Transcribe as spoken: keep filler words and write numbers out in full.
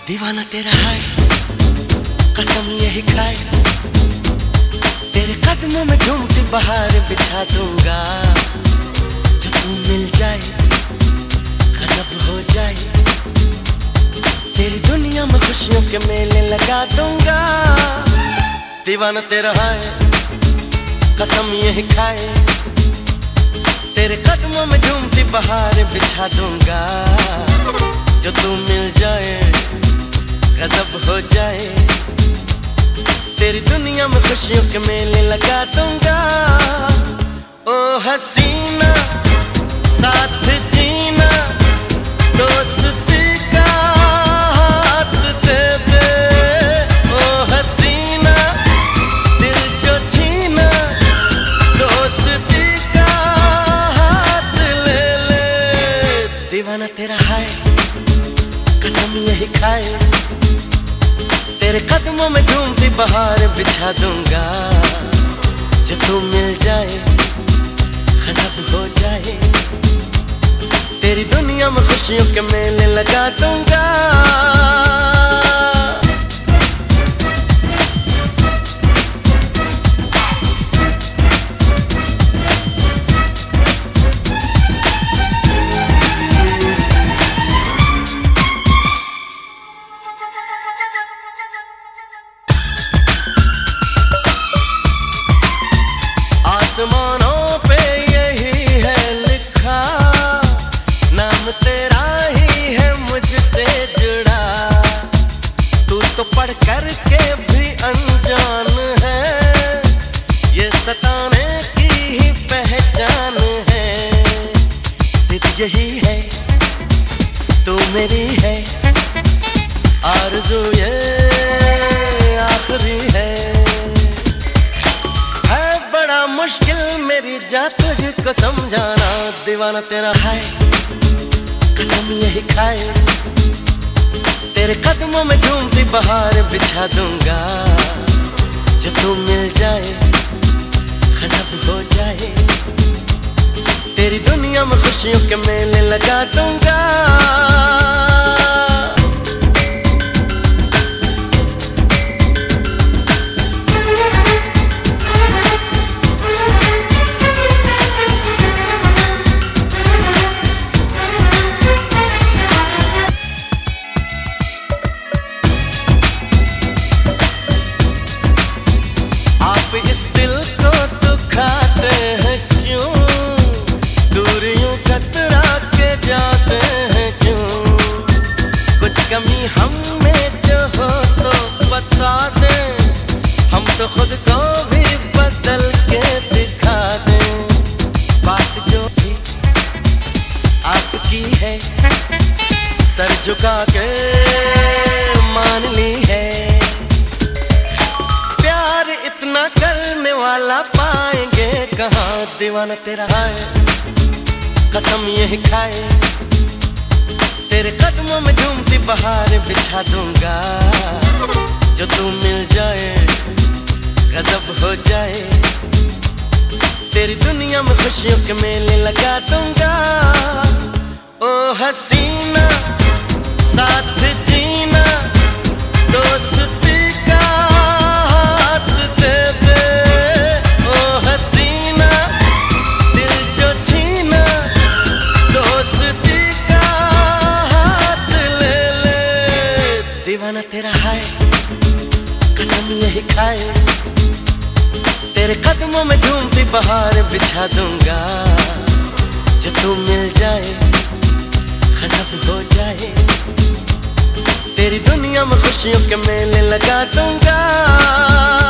दीवाना तेरा है, कसम यही खाए, तेरे कदमों में झूमती बहार बिछा दूंगा। जो तू मिल जाए गजब हो जाए, तेरी दुनिया में खुशियों के मेले लगा दूंगा। दीवाना तेरा है, कसम यही खाए, तेरे कदमों में झूमती बहार बिछा दूंगा। जो तू मिल जाए गजब हो जाए, तेरी दुनिया में खुशियों के मेले लगा दूंगा। ओ हसीना साथ जीना, दोस्ती का हाथ दे दे। ओ हसीना दिल जो छीना, दोस्ती का हाथ ले ले। दीवाना तेरा है, कसम यही खाए, तेरे कदमों में झूमती बहार बिछा दूंगा। जो तू मिल जाए गजब हो जाए, तेरी दुनिया में खुशियों के मेले लगा दूंगा। आसमानों पे यही है लिखा, नाम तेरा ही है मुझसे जुड़ा। तू तो पढ़ कर के भी अनजान है, ये सताने की ही पहचान है। सिर्फ यही है तू मेरी है, आरज़ू ये आखिरी है। मुश्किल मेरी जात तुझको समझाना, दीवाना तेरा है, कसम यही खाए, तेरे कदमों में झूमती बहार बिछा दूंगा। जो तू मिल जाए गजब हो जाए, तेरी दुनिया में खुशियों के मेले लगा दूंगा। इस दिल को दुखाते हैं क्यों, दूरियों कतरा के जाते हैं क्यों। कुछ कमी हम में जो हो तो बता दे, हम तो खुद को भी बदल के दिखा दें। बात जो भी आपकी है, सर झुका के मान ली है। इतना करने वाला पाएंगे कहाँ, दीवाना तेरा है, कसम यही खाए, तेरे कदमों में झूमती बहार बिछा दूंगा। जो तू मिल जाए गजब हो जाए, तेरी दुनिया में खुशियों के मेले लगा दूंगा। ओ हसीना साथ जीना, दोस्ती का दीवाना तेरा है, कसम यही खाए, तेरे कदमों में झूमती बहार बिछा दूंगा। जो तू मिल जाए गजब हो जाए, तेरी दुनिया में खुशियों के मेले लगा दूंगा।